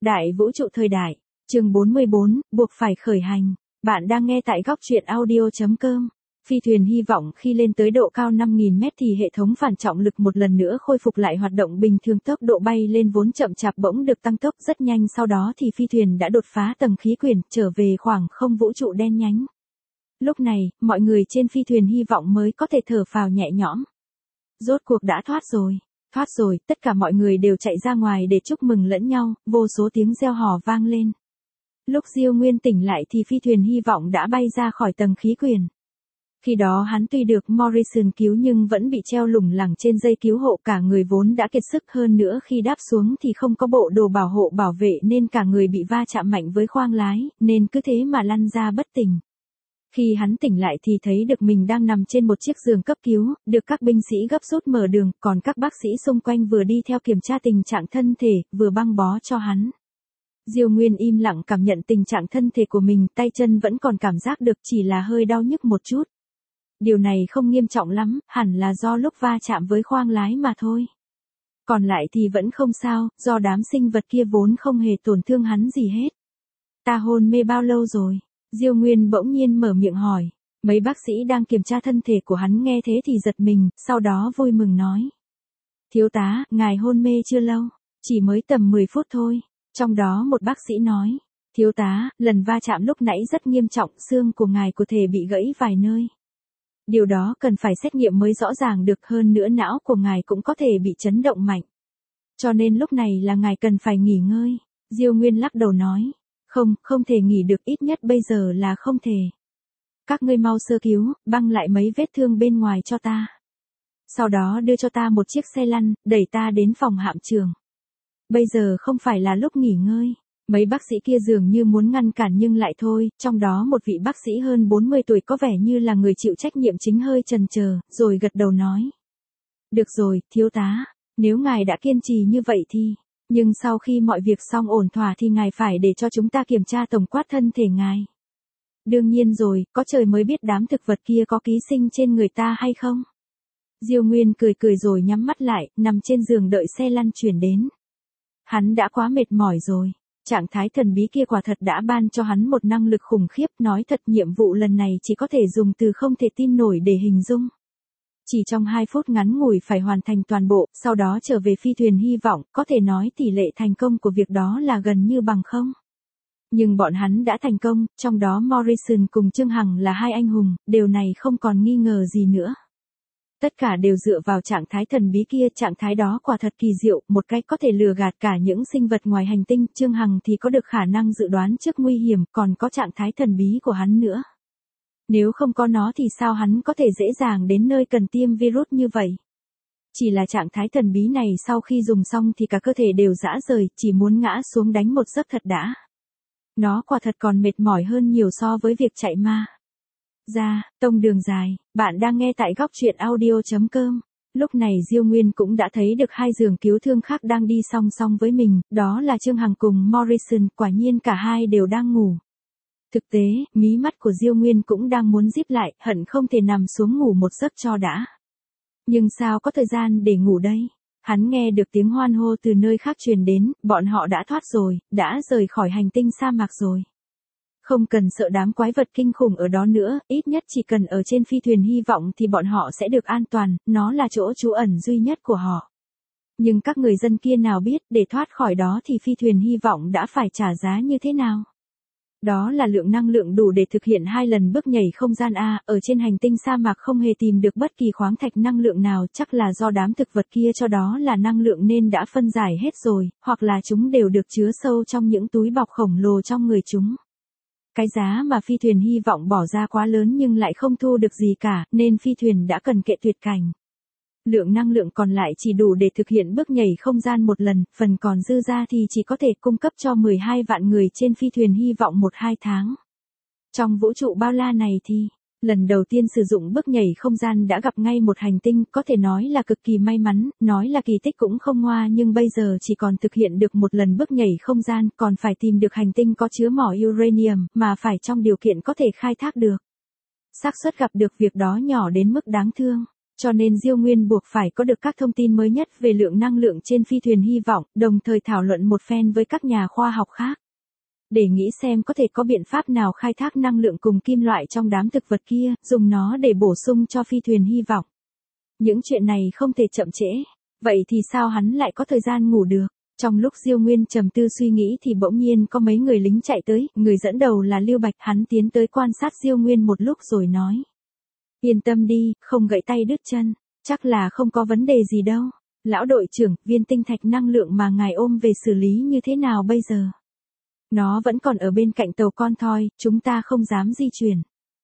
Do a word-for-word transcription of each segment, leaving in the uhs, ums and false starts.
Đại vũ trụ thời đại, chương bốn mươi bốn, buộc phải khởi hành. Bạn đang nghe tại góc truyện audio chấm com. Phi thuyền hy vọng khi lên tới độ cao năm nghìn mét thì hệ thống phản trọng lực một lần nữa khôi phục lại hoạt động bình thường, tốc độ bay lên vốn chậm chạp bỗng được tăng tốc rất nhanh, sau đó thì phi thuyền đã đột phá tầng khí quyển, trở về khoảng không vũ trụ đen nhánh. Lúc này, mọi người trên phi thuyền hy vọng mới có thể thở phào nhẹ nhõm. Rốt cuộc đã thoát rồi. Thoát rồi, tất cả mọi người đều chạy ra ngoài để chúc mừng lẫn nhau, vô số tiếng reo hò vang lên. Lúc Diêu Nguyên tỉnh lại thì phi thuyền hy vọng đã bay ra khỏi tầng khí quyển. Khi đó hắn tuy được Morrison cứu nhưng vẫn bị treo lủng lẳng trên dây cứu hộ, cả người vốn đã kiệt sức, hơn nữa khi đáp xuống thì không có bộ đồ bảo hộ bảo vệ nên cả người bị va chạm mạnh với khoang lái, nên cứ thế mà lăn ra bất tỉnh. Khi hắn tỉnh lại thì thấy được mình đang nằm trên một chiếc giường cấp cứu, được các binh sĩ gấp rút mở đường, còn các bác sĩ xung quanh vừa đi theo kiểm tra tình trạng thân thể, vừa băng bó cho hắn. Diêu Nguyên im lặng cảm nhận tình trạng thân thể của mình, tay chân vẫn còn cảm giác được, chỉ là hơi đau nhức một chút. Điều này không nghiêm trọng lắm, hẳn là do lúc va chạm với khoang lái mà thôi. Còn lại thì vẫn không sao, do đám sinh vật kia vốn không hề tổn thương hắn gì hết. Ta hôn mê bao lâu rồi? Diêu Nguyên bỗng nhiên mở miệng hỏi. Mấy bác sĩ đang kiểm tra thân thể của hắn nghe thế thì giật mình, sau đó vui mừng nói. Thiếu tá, ngài hôn mê chưa lâu, chỉ mới tầm mười phút thôi. Trong đó một bác sĩ nói. Thiếu tá, lần va chạm lúc nãy rất nghiêm trọng, xương của ngài có thể bị gãy vài nơi. Điều đó cần phải xét nghiệm mới rõ ràng được, hơn nữa não của ngài cũng có thể bị chấn động mạnh. Cho nên lúc này là ngài cần phải nghỉ ngơi. Diêu Nguyên lắc đầu nói. Không, không thể nghỉ được, ít nhất bây giờ là không thể. Các ngươi mau sơ cứu, băng lại mấy vết thương bên ngoài cho ta. Sau đó đưa cho ta một chiếc xe lăn, đẩy ta đến phòng hạm trường. Bây giờ không phải là lúc nghỉ ngơi. Mấy bác sĩ kia dường như muốn ngăn cản nhưng lại thôi, trong đó một vị bác sĩ hơn bốn mươi tuổi có vẻ như là người chịu trách nhiệm chính hơi chần chờ, rồi gật đầu nói. Được rồi, thiếu tá, nếu ngài đã kiên trì như vậy thì... Nhưng sau khi mọi việc xong ổn thỏa thì ngài phải để cho chúng ta kiểm tra tổng quát thân thể ngài. Đương nhiên rồi, có trời mới biết đám thực vật kia có ký sinh trên người ta hay không. Diêu Nguyên cười cười rồi nhắm mắt lại, nằm trên giường đợi xe lăn chuyển đến. Hắn đã quá mệt mỏi rồi. Trạng thái thần bí kia quả thật đã ban cho hắn một năng lực khủng khiếp, nói thật nhiệm vụ lần này chỉ có thể dùng từ không thể tin nổi để hình dung. Chỉ trong hai phút ngắn ngủi phải hoàn thành toàn bộ, sau đó trở về phi thuyền hy vọng, có thể nói tỷ lệ thành công của việc đó là gần như bằng không. Nhưng bọn hắn đã thành công, trong đó Morrison cùng Trương Hằng là hai anh hùng, điều này không còn nghi ngờ gì nữa. Tất cả đều dựa vào trạng thái thần bí kia, trạng thái đó quả thật kỳ diệu, một cách có thể lừa gạt cả những sinh vật ngoài hành tinh. Trương Hằng thì có được khả năng dự đoán trước nguy hiểm, còn có trạng thái thần bí của hắn nữa. Nếu không có nó thì sao hắn có thể dễ dàng đến nơi cần tiêm virus như vậy? Chỉ là trạng thái thần bí này sau khi dùng xong thì cả cơ thể đều rã rời, chỉ muốn ngã xuống đánh một giấc thật đã. Nó quả thật còn mệt mỏi hơn nhiều so với việc chạy ma. Ra, tông đường dài, bạn đang nghe tại góc truyện audio chấm com. Lúc này Diêu Nguyên cũng đã thấy được hai giường cứu thương khác đang đi song song với mình, đó là Trương Hằng cùng Morrison, quả nhiên cả hai đều đang ngủ. Thực tế, mí mắt của Diêu Nguyên cũng đang muốn díp lại, hận không thể nằm xuống ngủ một giấc cho đã. Nhưng sao có thời gian để ngủ đây? Hắn nghe được tiếng hoan hô từ nơi khác truyền đến, bọn họ đã thoát rồi, đã rời khỏi hành tinh sa mạc rồi. Không cần sợ đám quái vật kinh khủng ở đó nữa, ít nhất chỉ cần ở trên phi thuyền hy vọng thì bọn họ sẽ được an toàn, nó là chỗ trú ẩn duy nhất của họ. Nhưng các người dân kia nào biết, để thoát khỏi đó thì phi thuyền hy vọng đã phải trả giá như thế nào? Đó là lượng năng lượng đủ để thực hiện hai lần bước nhảy không gian A, ở trên hành tinh sa mạc không hề tìm được bất kỳ khoáng thạch năng lượng nào, chắc là do đám thực vật kia cho đó là năng lượng nên đã phân giải hết rồi, hoặc là chúng đều được chứa sâu trong những túi bọc khổng lồ trong người chúng. Cái giá mà phi thuyền hy vọng bỏ ra quá lớn nhưng lại không thu được gì cả, nên phi thuyền đã cần kệ tuyệt cảnh. Lượng năng lượng còn lại chỉ đủ để thực hiện bước nhảy không gian một lần, phần còn dư ra thì chỉ có thể cung cấp cho mười hai vạn người trên phi thuyền hy vọng một hai tháng. Trong vũ trụ bao la này thì, lần đầu tiên sử dụng bước nhảy không gian đã gặp ngay một hành tinh, có thể nói là cực kỳ may mắn, nói là kỳ tích cũng không ngoa, nhưng bây giờ chỉ còn thực hiện được một lần bước nhảy không gian, còn phải tìm được hành tinh có chứa mỏ uranium, mà phải trong điều kiện có thể khai thác được. Xác suất gặp được việc đó nhỏ đến mức đáng thương. Cho nên Diêu Nguyên buộc phải có được các thông tin mới nhất về lượng năng lượng trên phi thuyền hy vọng, đồng thời thảo luận một phen với các nhà khoa học khác. Để nghĩ xem có thể có biện pháp nào khai thác năng lượng cùng kim loại trong đám thực vật kia, dùng nó để bổ sung cho phi thuyền hy vọng. Những chuyện này không thể chậm trễ. Vậy thì sao hắn lại có thời gian ngủ được? Trong lúc Diêu Nguyên trầm tư suy nghĩ thì bỗng nhiên có mấy người lính chạy tới, người dẫn đầu là Lưu Bạch, hắn tiến tới quan sát Diêu Nguyên một lúc rồi nói. Yên tâm đi, không gãy tay đứt chân, chắc là không có vấn đề gì đâu. Lão đội trưởng, viên tinh thạch năng lượng mà ngài ôm về xử lý như thế nào bây giờ? Nó vẫn còn ở bên cạnh tàu con thoi, chúng ta không dám di chuyển.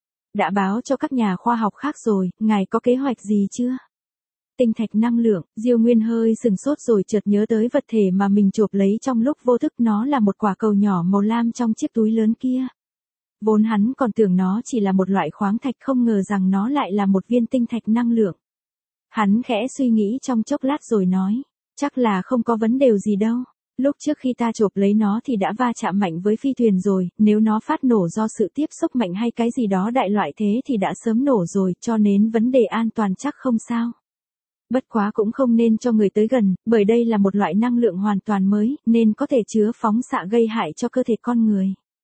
Đã báo cho các nhà khoa học khác rồi, ngài có kế hoạch gì chưa? Tinh thạch năng lượng, Diêu Nguyên hơi sừng sốt rồi chợt nhớ tới vật thể mà mình chộp lấy trong lúc vô thức, nó là một quả cầu nhỏ màu lam trong chiếc túi lớn kia. Vốn hắn còn tưởng nó chỉ là một loại khoáng thạch, không ngờ rằng nó lại là một viên tinh thạch năng lượng. Hắn khẽ suy nghĩ trong chốc lát rồi nói, chắc là không có vấn đề gì đâu. Lúc trước khi ta chộp lấy nó thì đã va chạm mạnh với phi thuyền rồi, nếu nó phát nổ do sự tiếp xúc mạnh hay cái gì đó đại loại thế thì đã sớm nổ rồi, cho nên vấn đề an toàn chắc không sao. Bất quá cũng không nên cho người tới gần, bởi đây là một loại năng lượng hoàn toàn mới, nên có thể chứa phóng xạ gây hại cho cơ thể con người.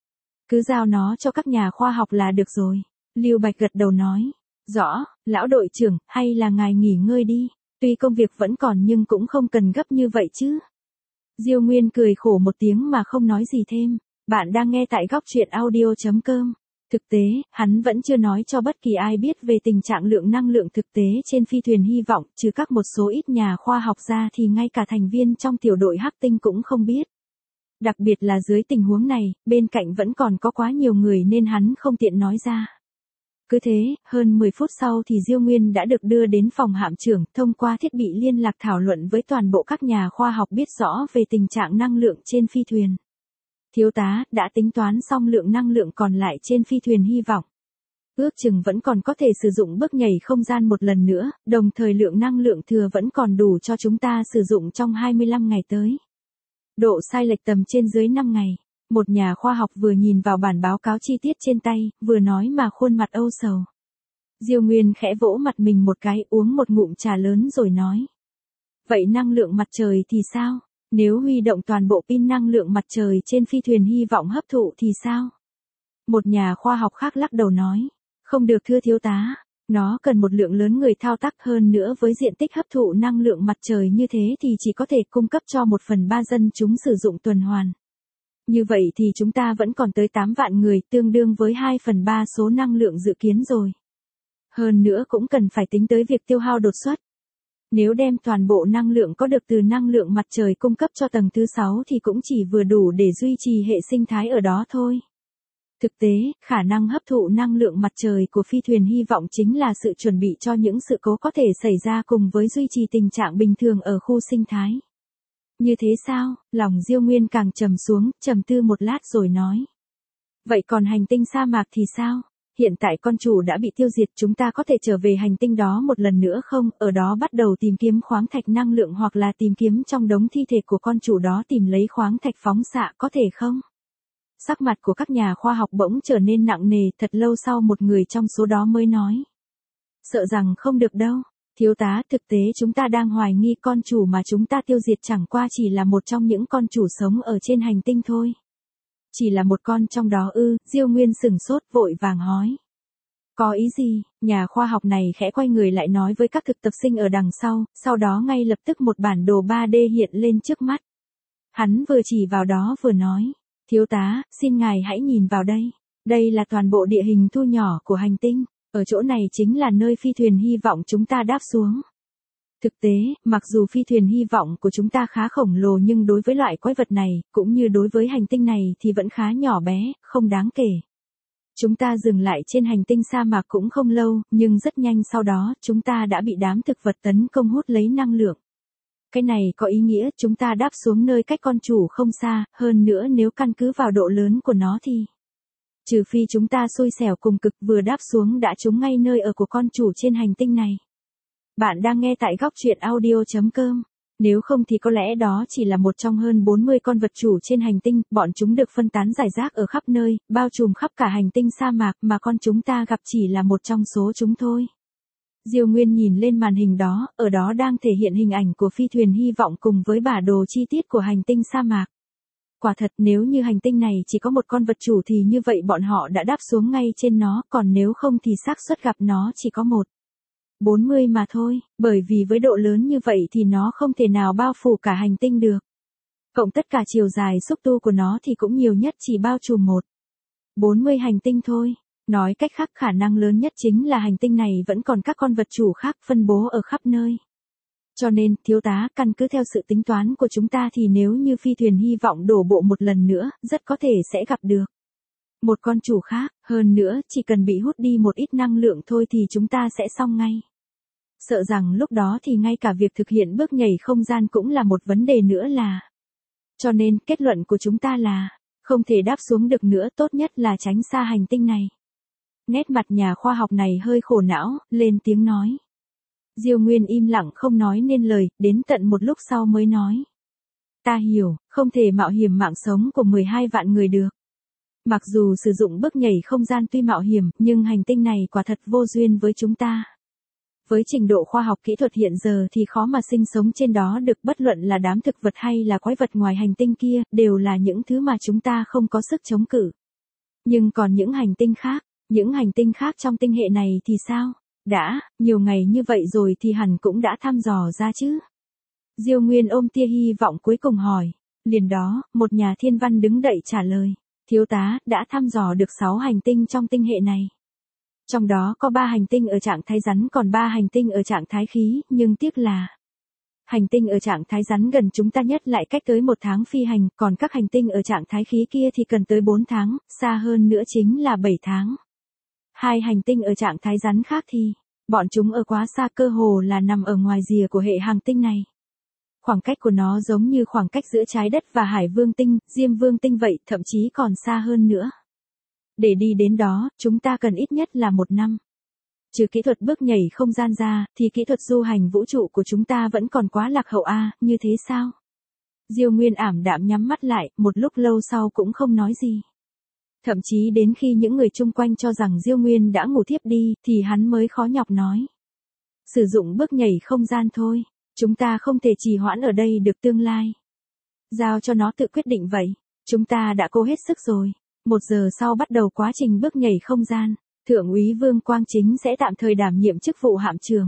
Cứ giao nó cho các nhà khoa học là được rồi. Lưu Bạch gật đầu nói. Rõ, lão đội trưởng, hay là ngài nghỉ ngơi đi. Tuy công việc vẫn còn nhưng cũng không cần gấp như vậy chứ. Diêu Nguyên cười khổ một tiếng mà không nói gì thêm. Bạn đang nghe tại góc truyện audio chấm com. Thực tế, hắn vẫn chưa nói cho bất kỳ ai biết về tình trạng lượng năng lượng thực tế trên phi thuyền hy vọng, trừ các một số ít nhà khoa học ra thì ngay cả thành viên trong tiểu đội Hắc Tinh cũng không biết. Đặc biệt là dưới tình huống này, bên cạnh vẫn còn có quá nhiều người nên hắn không tiện nói ra. Cứ thế, hơn mười phút sau thì Diêu Nguyên đã được đưa đến phòng hạm trưởng, thông qua thiết bị liên lạc thảo luận với toàn bộ các nhà khoa học biết rõ về tình trạng năng lượng trên phi thuyền. Thiếu tá, đã tính toán xong lượng năng lượng còn lại trên phi thuyền hy vọng. Ước chừng vẫn còn có thể sử dụng bước nhảy không gian một lần nữa, đồng thời lượng năng lượng thừa vẫn còn đủ cho chúng ta sử dụng trong hai mươi lăm ngày tới. Độ sai lệch tầm trên dưới năm ngày. Một nhà khoa học vừa nhìn vào bản báo cáo chi tiết trên tay, vừa nói mà khuôn mặt âu sầu. Diêu Nguyên khẽ vỗ mặt mình một cái, uống một ngụm trà lớn rồi nói. Vậy năng lượng mặt trời thì sao? Nếu huy động toàn bộ pin năng lượng mặt trời trên phi thuyền hy vọng hấp thụ thì sao? Một nhà khoa học khác lắc đầu nói. Không được thưa thiếu tá. Nó cần một lượng lớn người thao tác, hơn nữa với diện tích hấp thụ năng lượng mặt trời như thế thì chỉ có thể cung cấp cho một phần ba dân chúng sử dụng tuần hoàn. Như vậy thì chúng ta vẫn còn tới tám vạn người, tương đương với hai phần ba số năng lượng dự kiến rồi. Hơn nữa cũng cần phải tính tới việc tiêu hao đột xuất. Nếu đem toàn bộ năng lượng có được từ năng lượng mặt trời cung cấp cho tầng thứ sáu thì cũng chỉ vừa đủ để duy trì hệ sinh thái ở đó thôi. Thực tế, khả năng hấp thụ năng lượng mặt trời của phi thuyền hy vọng chính là sự chuẩn bị cho những sự cố có thể xảy ra cùng với duy trì tình trạng bình thường ở khu sinh thái. Như thế sao? Lòng Diêu Nguyên càng trầm xuống, trầm tư một lát rồi nói. Vậy còn hành tinh sa mạc thì sao? Hiện tại con chủ đã bị tiêu diệt, chúng ta có thể trở về hành tinh đó một lần nữa không? Ở đó bắt đầu tìm kiếm khoáng thạch năng lượng hoặc là tìm kiếm trong đống thi thể của con chủ đó tìm lấy khoáng thạch phóng xạ, có thể không? Sắc mặt của các nhà khoa học bỗng trở nên nặng nề, thật lâu sau một người trong số đó mới nói. Sợ rằng không được đâu. Thiếu tá, thực tế chúng ta đang hoài nghi con chủ mà chúng ta tiêu diệt chẳng qua chỉ là một trong những con chủ sống ở trên hành tinh thôi. Chỉ là một con trong đó ư? Diêu Nguyên sừng sốt vội vàng hỏi. Có ý gì? Nhà khoa học này khẽ quay người lại nói với các thực tập sinh ở đằng sau, sau đó ngay lập tức một bản đồ ba D hiện lên trước mắt. Hắn vừa chỉ vào đó vừa nói. Thiếu tá, xin ngài hãy nhìn vào đây. Đây là toàn bộ địa hình thu nhỏ của hành tinh. Ở chỗ này chính là nơi phi thuyền hy vọng chúng ta đáp xuống. Thực tế, mặc dù phi thuyền hy vọng của chúng ta khá khổng lồ nhưng đối với loại quái vật này, cũng như đối với hành tinh này thì vẫn khá nhỏ bé, không đáng kể. Chúng ta dừng lại trên hành tinh sa mạc cũng không lâu, nhưng rất nhanh sau đó chúng ta đã bị đám thực vật tấn công hút lấy năng lượng. Cái này có ý nghĩa chúng ta đáp xuống nơi cách con chủ không xa, hơn nữa nếu căn cứ vào độ lớn của nó thì... Trừ phi chúng ta xui xẻo cùng cực vừa đáp xuống đã trúng ngay nơi ở của con chủ trên hành tinh này. Bạn đang nghe tại góc truyện audio chấm com. Nếu không thì có lẽ đó chỉ là một trong hơn bốn mươi con vật chủ trên hành tinh, bọn chúng được phân tán rải rác ở khắp nơi, bao trùm khắp cả hành tinh sa mạc mà con chúng ta gặp chỉ là một trong số chúng thôi. Diêu Nguyên nhìn lên màn hình đó, ở đó đang thể hiện hình ảnh của phi thuyền hy vọng cùng với bản đồ chi tiết của hành tinh sa mạc. Quả thật nếu như hành tinh này chỉ có một con vật chủ thì như vậy bọn họ đã đáp xuống ngay trên nó, còn nếu không thì xác suất gặp nó chỉ có một. bốn mươi mà thôi, bởi vì với độ lớn như vậy thì nó không thể nào bao phủ cả hành tinh được. Cộng tất cả chiều dài xúc tu của nó thì cũng nhiều nhất chỉ bao trùm một. bốn mươi hành tinh thôi. Nói cách khác khả năng lớn nhất chính là hành tinh này vẫn còn các con vật chủ khác phân bố ở khắp nơi. Cho nên, thiếu tá, căn cứ theo sự tính toán của chúng ta thì nếu như phi thuyền hy vọng đổ bộ một lần nữa, rất có thể sẽ gặp được một con chủ khác, hơn nữa, chỉ cần bị hút đi một ít năng lượng thôi thì chúng ta sẽ xong ngay. Sợ rằng lúc đó thì ngay cả việc thực hiện bước nhảy không gian cũng là một vấn đề nữa là. Cho nên, kết luận của chúng ta là, không thể đáp xuống được nữa, tốt nhất là tránh xa hành tinh này. Nét mặt nhà khoa học này hơi khổ não, lên tiếng nói. Diêu Nguyên im lặng không nói nên lời, đến tận một lúc sau mới nói. Ta hiểu, không thể mạo hiểm mạng sống của mười hai vạn người được. Mặc dù sử dụng bước nhảy không gian tuy mạo hiểm, nhưng hành tinh này quả thật vô duyên với chúng ta. Với trình độ khoa học kỹ thuật hiện giờ thì khó mà sinh sống trên đó được, bất luận là đám thực vật hay là quái vật ngoài hành tinh kia, đều là những thứ mà chúng ta không có sức chống cự. Nhưng còn những hành tinh khác, những hành tinh khác trong tinh hệ này thì sao? Đã, nhiều ngày như vậy rồi thì hẳn cũng đã thăm dò ra chứ. Diêu Nguyên ôm tia hy vọng cuối cùng hỏi. Liền đó, một nhà thiên văn đứng dậy trả lời. Thiếu tá, đã thăm dò được sáu hành tinh trong tinh hệ này. Trong đó có ba hành tinh ở trạng thái rắn còn ba hành tinh ở trạng thái khí, nhưng tiếc là hành tinh ở trạng thái rắn gần chúng ta nhất lại cách tới một tháng phi hành, còn các hành tinh ở trạng thái khí kia thì cần tới bốn tháng, xa hơn nữa chính là bảy tháng. Hai hành tinh ở trạng thái rắn khác thì, bọn chúng ở quá xa, cơ hồ là nằm ở ngoài rìa của hệ hành tinh này. Khoảng cách của nó giống như khoảng cách giữa trái đất và Hải Vương tinh, Diêm Vương tinh vậy, thậm chí còn xa hơn nữa. Để đi đến đó, chúng ta cần ít nhất là một năm. Trừ kỹ thuật bước nhảy không gian ra, thì kỹ thuật du hành vũ trụ của chúng ta vẫn còn quá lạc hậu a, như thế sao? Diêu Nguyên ảm đạm nhắm mắt lại, một lúc lâu sau cũng không nói gì. Thậm chí đến khi những người chung quanh cho rằng Diêu Nguyên đã ngủ thiếp đi, thì hắn mới khó nhọc nói. Sử dụng bước nhảy không gian thôi, chúng ta không thể trì hoãn ở đây được tương lai. Giao cho nó tự quyết định vậy, chúng ta đã cố hết sức rồi. Một giờ sau bắt đầu quá trình bước nhảy không gian, Thượng úy Vương Quang Chính sẽ tạm thời đảm nhiệm chức vụ hạm trưởng.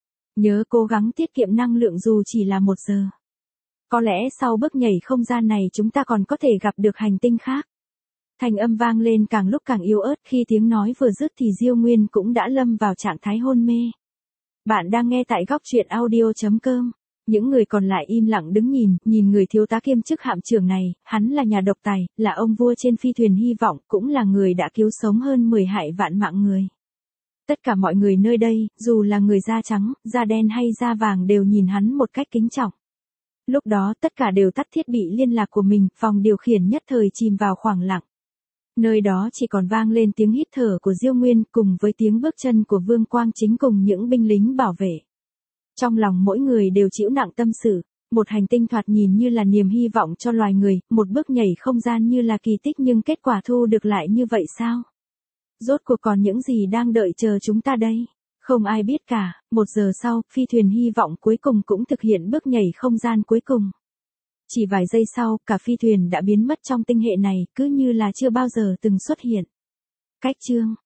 Nhớ cố gắng tiết kiệm năng lượng dù chỉ là một giờ. Có lẽ sau bước nhảy không gian này chúng ta còn có thể gặp được hành tinh khác. Thanh âm vang lên càng lúc càng yếu ớt, khi tiếng nói vừa dứt thì Diêu Nguyên cũng đã lâm vào trạng thái hôn mê. Bạn đang nghe tại góc truyện audio chấm com. Những người còn lại im lặng đứng nhìn, nhìn người thiếu tá kiêm chức hạm trưởng này, hắn là nhà độc tài, là ông vua trên phi thuyền hy vọng, cũng là người đã cứu sống hơn mười hại vạn mạng người. Tất cả mọi người nơi đây, dù là người da trắng, da đen hay da vàng đều nhìn hắn một cách kính trọng. Lúc đó tất cả đều tắt thiết bị liên lạc của mình, phòng điều khiển nhất thời chìm vào khoảng lặng. Nơi đó chỉ còn vang lên tiếng hít thở của Diêu Nguyên cùng với tiếng bước chân của Vương Quang Chính cùng những binh lính bảo vệ. Trong lòng mỗi người đều chịu nặng tâm sự, một hành tinh thoạt nhìn như là niềm hy vọng cho loài người, một bước nhảy không gian như là kỳ tích nhưng kết quả thu được lại như vậy sao? Rốt cuộc còn những gì đang đợi chờ chúng ta đây? Không ai biết cả, một giờ sau, phi thuyền hy vọng cuối cùng cũng thực hiện bước nhảy không gian cuối cùng. Chỉ vài giây sau, cả phi thuyền đã biến mất trong tinh hệ này, cứ như là chưa bao giờ từng xuất hiện. Cách chương